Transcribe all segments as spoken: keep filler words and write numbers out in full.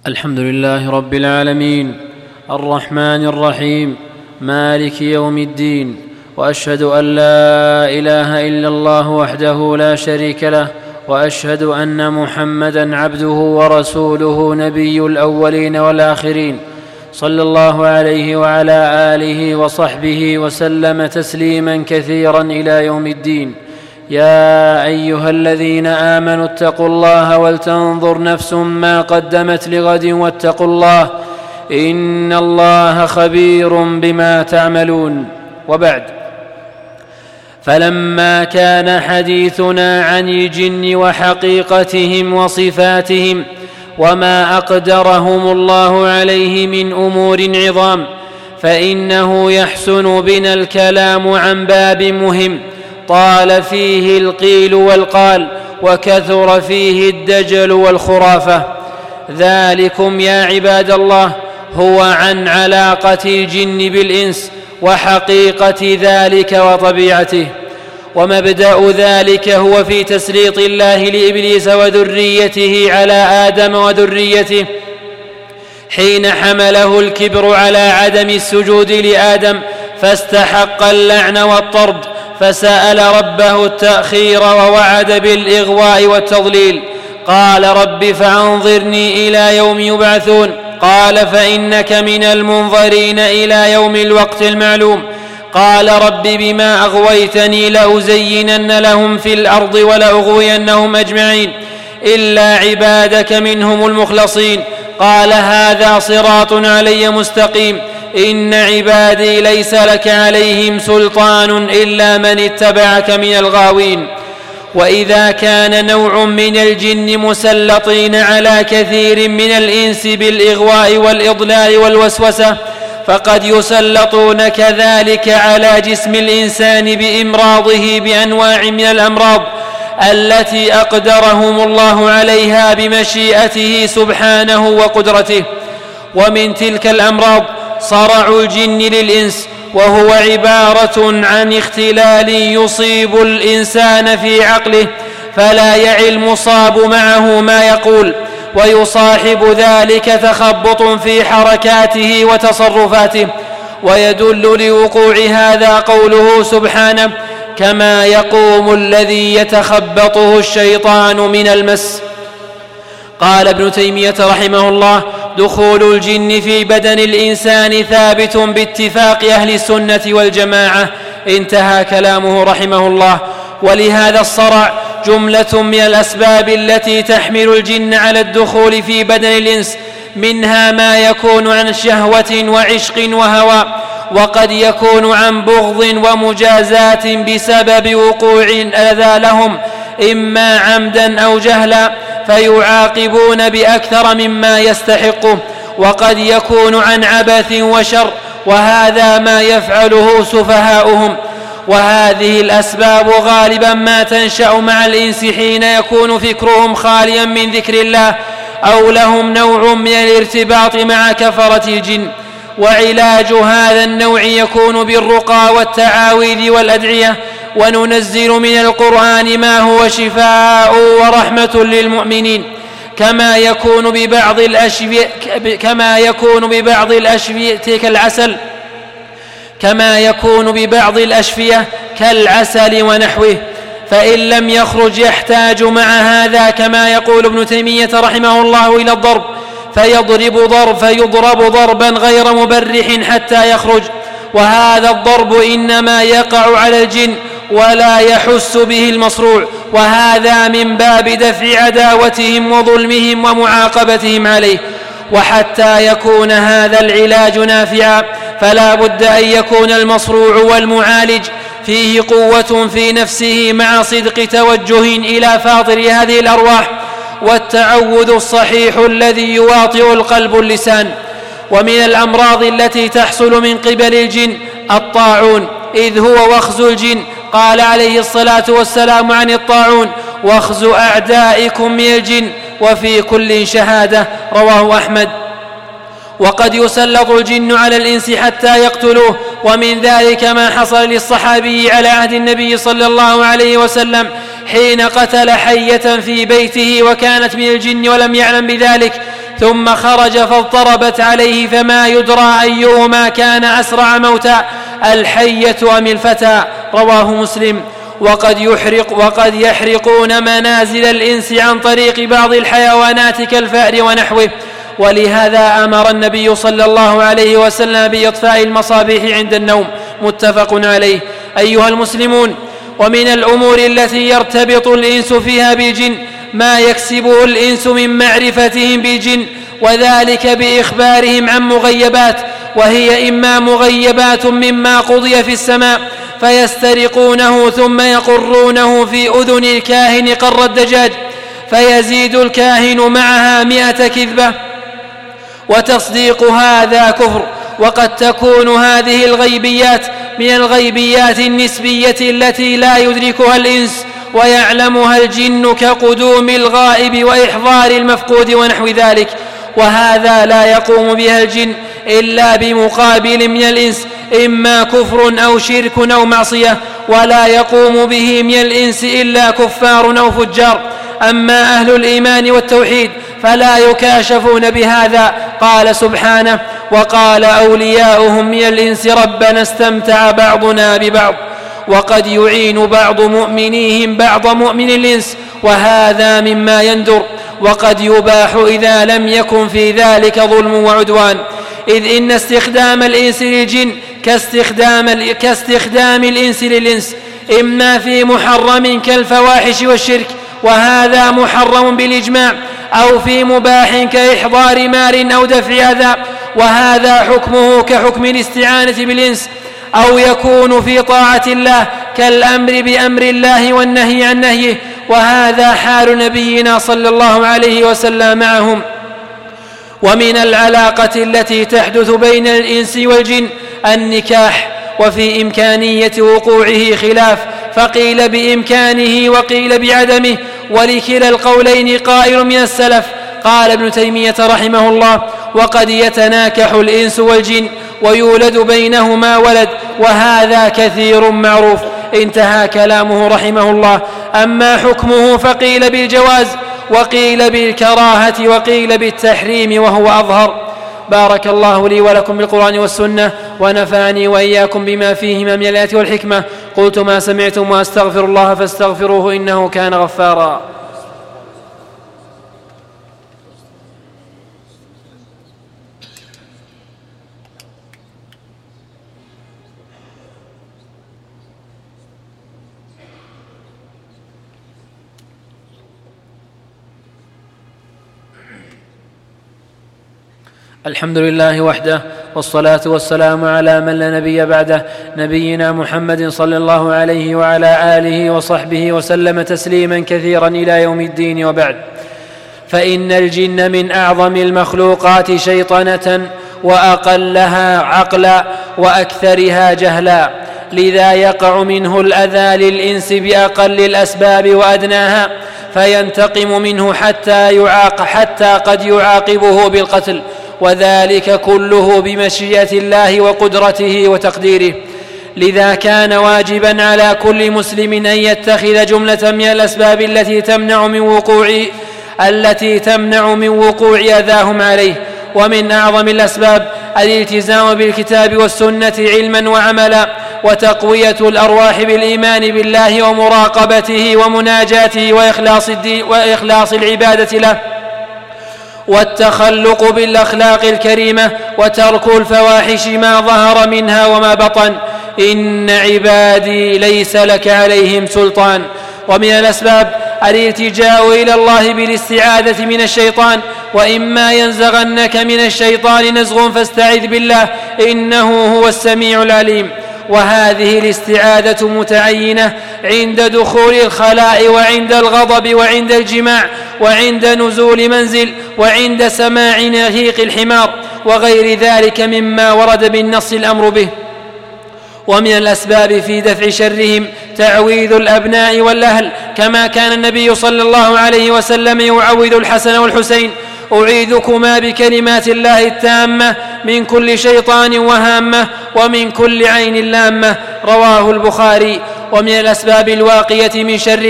الحمد لله رب العالمين الرحمن الرحيم مالك يوم الدين، وأشهد أن لا إله إلا الله وحده لا شريك له، وأشهد أن محمدًا عبده ورسوله نبي الأولين والآخرين، صلى الله عليه وعلى آله وصحبه وسلم تسليمًا كثيرًا إلى يوم الدين. يا أيها الذين آمنوا اتقوا الله ولتنظر نفس ما قدمت لغد واتقوا الله إن الله خبير بما تعملون. وبعد، فلما كان حديثنا عن الجن وحقيقتهم وصفاتهم وما أقدرهم الله عليه من أمور عظام، فإنه يحسن بنا الكلام عن باب مهم طال فيه القيل والقال، وكثر فيه الدجل والخرافة. ذلكم يا عباد الله هو عن علاقة الجن بالإنس وحقيقة ذلك وطبيعته. ومبدأ ذلك هو في تسليط الله لإبليس وذريته على آدم وذريته، حين حمله الكبر على عدم السجود لآدم فاستحق اللعن والطرد، فسأل ربه التأخير ووعد بالإغواء والتضليل. قال رب فأنظرني إلى يوم يبعثون، قال فإنك من المنظرين إلى يوم الوقت المعلوم. قال رب بما أغويتني لأزينن لهم في الأرض ولأغوينهم أجمعين إلا عبادك منهم المخلصين. قال هذا صراط علي مستقيم، إن عبادي ليس لك عليهم سلطان إلا من اتبعك من الغاوين. وإذا كان نوع من الجن مسلطين على كثير من الإنس بالإغواء والإضلال والوسوسة، فقد يسلطون كذلك على جسم الإنسان بإمراضه بأنواع من الأمراض التي أقدرهم الله عليها بمشيئته سبحانه وقدرته. ومن تلك الأمراض صرع الجن للإنس، وهو عبارة عن اختلال يصيب الإنسان في عقله فلا يعي المصاب معه ما يقول، ويصاحب ذلك تخبط في حركاته وتصرفاته. ويدل لوقوع هذا قوله سبحانه كما يقوم الذي يتخبطه الشيطان من المس. قال ابن تيمية رحمه الله دخول الجن في بدن الإنسان ثابت باتفاق أهل السنة والجماعة. انتهى كلامه رحمه الله. ولهذا الصرع جملة من الأسباب التي تحمل الجن على الدخول في بدن الإنس، منها ما يكون عن شهوة وعشق وهوى، وقد يكون عن بغض ومجازات بسبب وقوع الأذى لهم إما عمدا أو جهلا فيعاقبون بأكثر مما يستحقه، وقد يكون عن عبث وشر، وهذا ما يفعله سفهاؤهم. وهذه الأسباب غالبا ما تنشأ مع الإنس حين يكون فكرهم خاليا من ذكر الله، أو لهم نوع من الارتباط مع كفرة الجن. وعلاج هذا النوع يكون بالرقى والتعاويذ والأدعية. وننزل من القرآن ما هو شفاء ورحمة للمؤمنين، كما يكون ببعض الأشفية كما يكون ببعض الأشفية كالعسل كما يكون ببعض الأشفية كالعسل ونحوه. فإن لم يخرج يحتاج مع هذا كما يقول ابن تيمية رحمه الله إلى الضرب، فيضرب ضرب فيضرب ضربا غير مبرح حتى يخرج. وهذا الضرب إنما يقع على الجن ولا يحس به المصروع، وهذا من باب دفع عداوتهم وظلمهم ومعاقبتهم عليه. وحتى يكون هذا العلاج نافعا فلا بد أن يكون المصروع والمعالج فيه قوة في نفسه مع صدق توجه إلى فاطر هذه الأرواح والتعوذ الصحيح الذي يواطئ القلب اللسان. ومن الأمراض التي تحصل من قبل الجن الطاعون، إذ هو وخز الجن. قال عليه الصلاة والسلام عن الطاعون وخز أعدائكم من الجن، وفي كل شهادة. رواه أحمد. وقد يسلط الجن على الإنس حتى يقتلوه، ومن ذلك ما حصل للصحابي على عهد النبي صلى الله عليه وسلم حين قتل حية في بيته وكانت من الجن ولم يعلم بذلك، ثم خرج فاضطربت عليه فما يدرى أيهما كان أسرع موتا، الحية أم الفتى. رواه مسلم. وقد, يحرق وقد يحرقون منازل الإنس عن طريق بعض الحيوانات كالفأر ونحوه، ولهذا أمر النبي صلى الله عليه وسلم بإطفاء المصابيح عند النوم، متفق عليه. أيها المسلمون، ومن الأمور التي يرتبط الإنس فيها بالجن ما يكسبه الإنس من معرفتهم بالجن، وذلك بإخبارهم عن مغيبات، وهي إما مغيبات مما قضي في السماء فيسترقونه ثم يقرونه في أذن الكاهن قر الدجاج، فيزيد الكاهن معها مئة كذبة، وتصديق هذا كفر. وقد تكون هذه الغيبيات من الغيبيات النسبية التي لا يدركها الإنس ويعلمها الجن، كقدوم الغائب وإحضار المفقود ونحو ذلك، وهذا لا يقوم بها الجن إلا بمقابل من الإنس، إما كفر أو شرك أو معصية، ولا يقوم به من الإنس إلا كفار أو فجار. أما أهل الإيمان والتوحيد فلا يكاشفون بهذا. قال سبحانه: وقال أولياؤهم من الإنس ربنا استمتع بعضنا ببعض. وقد يعين بعض مؤمنيهم بعض مؤمن الإنس، وهذا مما يندر، وقد يباح إذا لم يكن في ذلك ظلم وعدوان، إذ إن استخدام الإنس للجن كاستخدام, كاستخدام الإنس للإنس، إما في محرم كالفواحش والشرك، وهذا محرم بالإجماع، أو في مباح كإحضار مال أو دفع أذى، وهذا حكمه كحكم الاستعانة بالإنس، أو يكون في طاعة الله كالأمر بأمر الله والنهي عن نهيه، وهذا حال نبينا صلى الله عليه وسلم معهم. ومن العلاقة التي تحدث بين الإنس والجن النكاح، وفي إمكانية وقوعه خلاف، فقيل بإمكانه وقيل بعدمه، ولكلا القولين قائل من السلف. قال ابن تيمية رحمه الله: وقد يتناكح الإنس والجن ويولد بينهما ولد، وهذا كثير معروف. انتهى كلامه رحمه الله. أما حكمه فقيل بالجواز، وقيل بالكراهة، وقيل بالتحريم، وهو أظهر. بارك الله لي ولكم بالقرآن والسنة، ونفعني وإياكم بما فيهما من الآيات والحكمة. قلت ما سمعتم وأستغفر الله فاستغفروه إنه كان غفارا. الحمد لله وحده، والصلاة والسلام على من لا نبي بعده، نبينا محمد صلى الله عليه وعلى آله وصحبه وسلم تسليما كثيرا إلى يوم الدين. وبعد، فإن الجن من أعظم المخلوقات شيطنة، وأقلها عقلا، وأكثرها جهلا، لذا يقع منه الأذى للإنس بأقل الأسباب وأدناها، فينتقم منه حتى يعاق حتى قد يعاقبه بالقتل، وذلك كله بمشيئة الله وقدرته وتقديره. لذا كان واجبا على كل مسلم أن يتخذ جملة من الأسباب التي تمنع من وقوع التي تمنع من وقوع أذاهم عليه. ومن أعظم الأسباب الالتزام بالكتاب والسنة علما وعملا، وتقوية الأرواح بالإيمان بالله ومراقبته ومناجاته وإخلاص, الدين وإخلاص العبادة له، والتخلق بالأخلاق الكريمة، وترك الفواحش ما ظهر منها وما بطن. إن عبادي ليس لك عليهم سلطان. ومن الأسباب الالتجاء إلى الله بالاستعاذة من الشيطان، وإما ينزغنك من الشيطان نزغ فاستعذ بالله إنه هو السميع العليم. وهذه الاستعاذة متعينة عند دخول الخلاء، وعند الغضب، وعند الجماع، وعند نزول منزل، وعند سماع نهيق الحمار، وغير ذلك مما ورد بالنص الأمر به. ومن الأسباب في دفع شرهم تعويذ الأبناء والأهل، كما كان النبي صلى الله عليه وسلم يعوذ الحسن والحسين: أعيذكما بكلمات الله التامة من كل شيطان وهامة، ومن كل عين لامة. رواه البخاري. ومن الأسباب الواقية من شرهم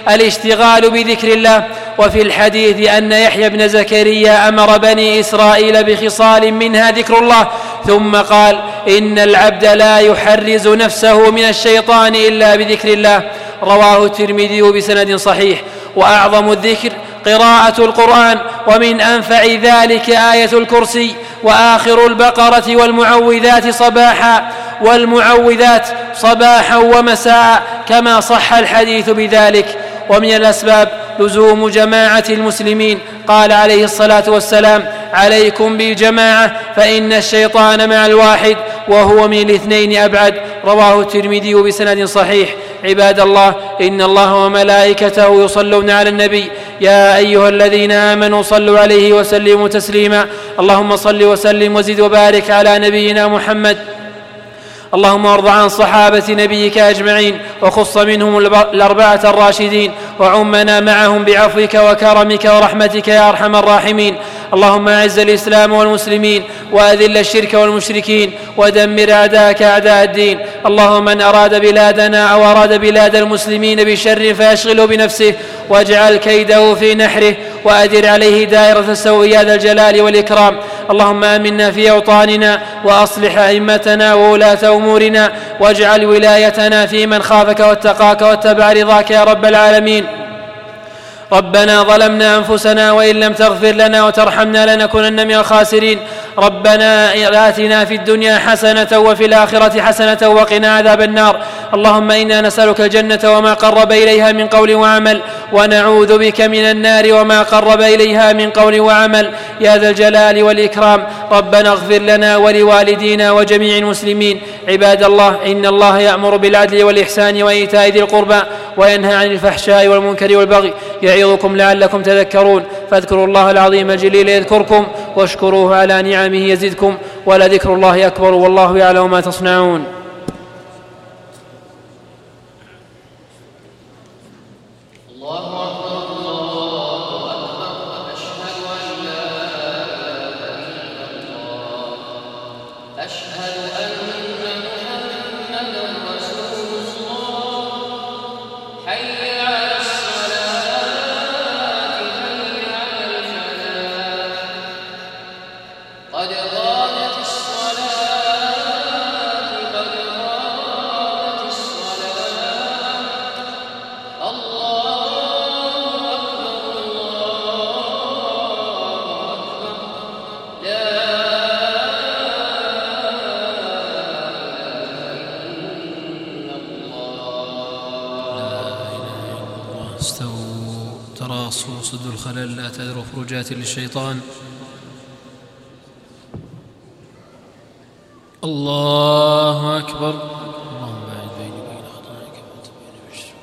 الاشتغال بذكر الله. وفي الحديث أن يحيى بن زكريا أمر بني إسرائيل بخصال منها ذكر الله، ثم قال: إن العبد لا يحرز نفسه من الشيطان إلا بذكر الله. رواه الترمذي بسند صحيح. وأعظم الذكر قراءة القرآن، ومن أنفع ذلك آية الكرسي وآخر البقرة والمعوذات صباحا والمعوذات صباحا ومساء، كما صح الحديث بذلك. ومن الأسباب لزوم جماعة المسلمين. قال عليه الصلاة والسلام: عليكم بالجماعة فإن الشيطان مع الواحد وهو من الاثنين أبعد. رواه الترمذي بسند صحيح. عباد الله، إن الله وملائكته يصلون على النبي، يا أيها الذين آمنوا صلوا عليه وسلموا تسليما. اللهم صل وسلم وزد وبارك على نبينا محمد. اللهم وارض عن صحابة نبيك أجمعين، وخص منهم الأربعة الراشدين، وعمنا معهم بعفوك وكرمك ورحمتك يا أرحم الراحمين. اللهم أعز الإسلام والمسلمين، وأذل الشرك والمشركين، ودمر أعداءك أعداء الدين. اللهم من أراد بلادنا أو أراد بلاد المسلمين بشر فيشغله بنفسه، واجعل كيده في نحره، وأدر عليه دائرة السوء يا ذا الجلال والإكرام. اللهم آمنا في أوطاننا، وأصلح أئمتنا وولاة أمورنا، واجعل ولايتنا في من خافك واتقاك واتبع رضاك يا رب العالمين. ربنا ظلمنا أنفسنا وإن لم تغفر لنا وترحمنا لنكونن من الخاسرين. ربنا آتنا في الدنيا حسنة وفي الآخرة حسنة وقنا عذاب النار. اللهم إنا نسألك الجنة وما قرب إليها من قول وعمل، ونعوذ بك من النار وما قرب إليها من قول وعمل يا ذا الجلال والإكرام. ربنا اغفر لنا ولوالدينا وجميع المسلمين. عباد الله، إن الله يأمر بالعدل والإحسان وإيتاء ذي القربى، وينهى عن الفحشاء والمنكر والبغي، يعظكم لعلكم تذكرون. فاذكروا الله العظيم الجليل يذكركم، واشكروه على نعمه يزدكم، ولذكر الله أكبر، والله يعلم ما تصنعون. صد الخلل، لا تذر فرجات للشيطان. الله أكبر. اللهم باعد بيني وبين خطاياك وتبين بالشر.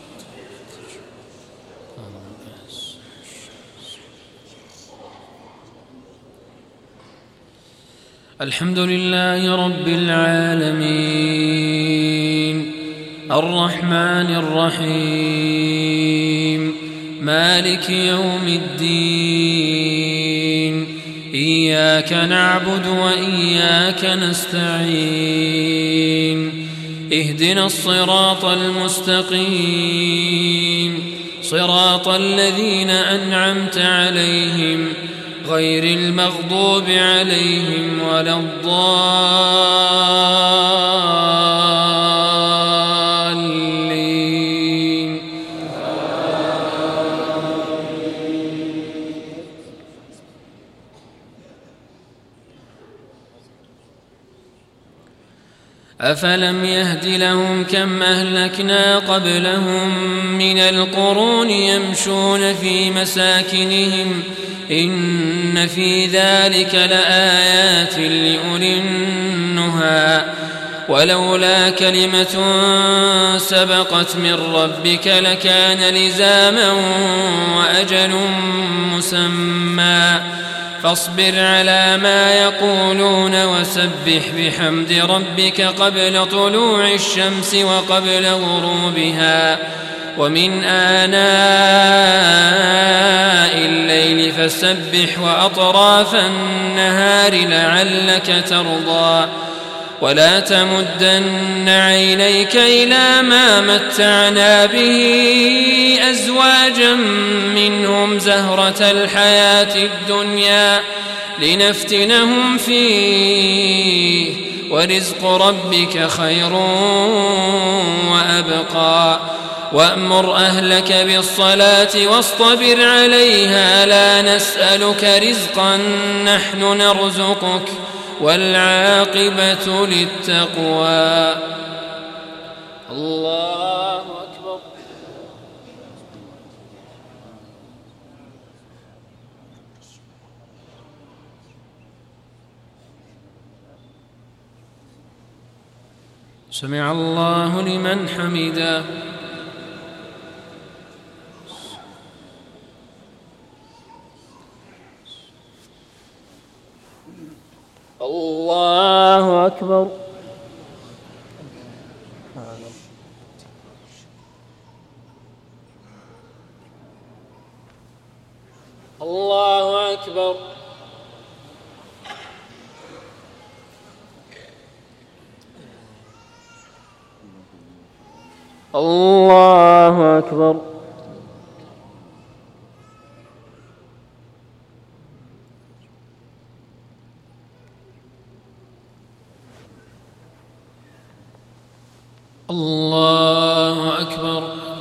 الحمد لله رب العالمين، الرحمن الرحيم، مالك يوم الدين. إياك نعبد وإياك نستعين. اهدنا الصراط المستقيم، صراط الذين أنعمت عليهم غير المغضوب عليهم ولا الضالين. أفلم يهد لهم كم أهلكنا قبلهم من القرون يمشون في مساكنهم إن في ذلك لآيات لأولي النهى. ولولا كلمة سبقت من ربك لكان لزاما وأجل مسمى. فاصبر على ما يقولون وسبح بحمد ربك قبل طلوع الشمس وقبل غروبها ومن آناء الليل فسبح وأطراف النهار لعلك ترضى. ولا تمدن عينيك إلى ما متعنا به أزواجا منهم زهرة الحياة الدنيا لنفتنهم فيه ورزق ربك خير وأبقى وأمر أهلك بالصلاة واصطبر عليها لا نسألك رزقا نحن نرزقك والعاقبة للتقوى. الله أكبر. سمع الله لمن حمده. الله أكبر. الله أكبر. الله أكبر. الله أكبر.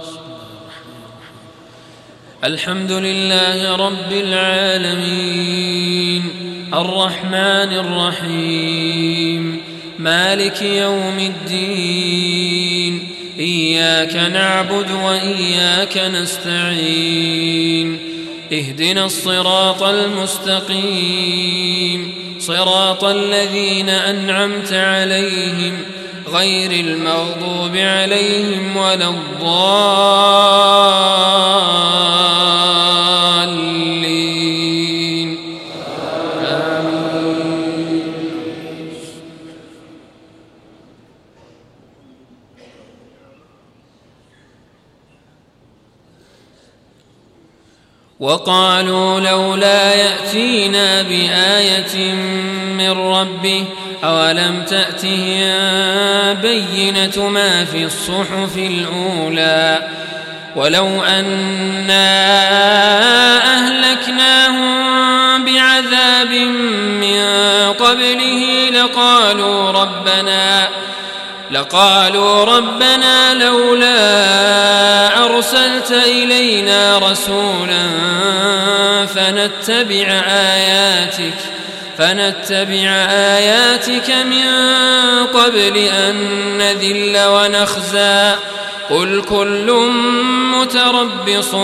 الحمد لله رب العالمين الرحمن الرحيم مالك يوم الدين إياك نعبد وإياك نستعين اهدنا الصراط المستقيم صراط الذين أنعمت عليهم غير المغضوب عليهم ولا الضالين آمين. وقالوا لولا يأتينا بآية من ربه أولم تأتهم بينة ما في الصحف الأولى ولو أنا أهلكناهم بعذاب من قبله لقالوا ربنا لقالوا ربنا لولا أرسلت إلينا رسولا فنتبع آياتك فنتبع آياتك من قبل أن نذل ونخزى قل كل متربص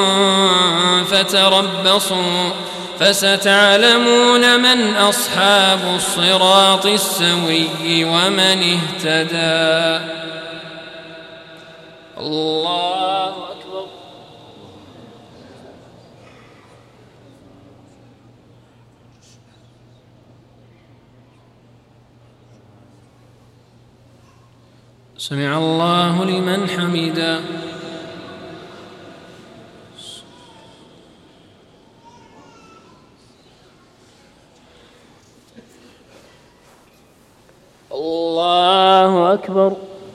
فتربصوا فستعلمون من أصحاب الصراط السوي ومن اهتدى. الله أكبر. سمع الله لمن حمده. الله أكبر.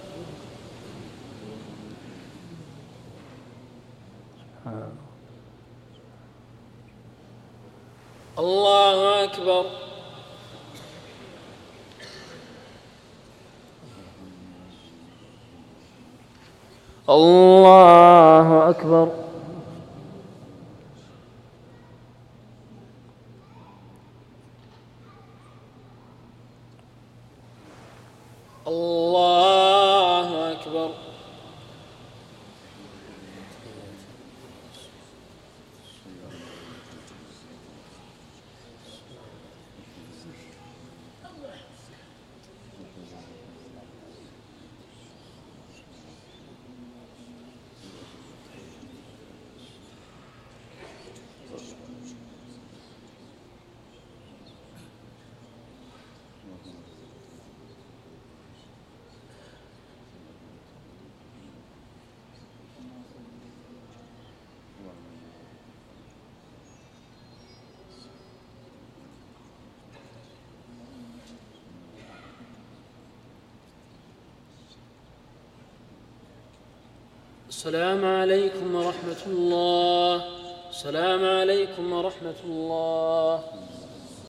الله أكبر. الله أكبر. الله أكبر. السلام عليكم ورحمة الله. السلام عليكم ورحمة الله.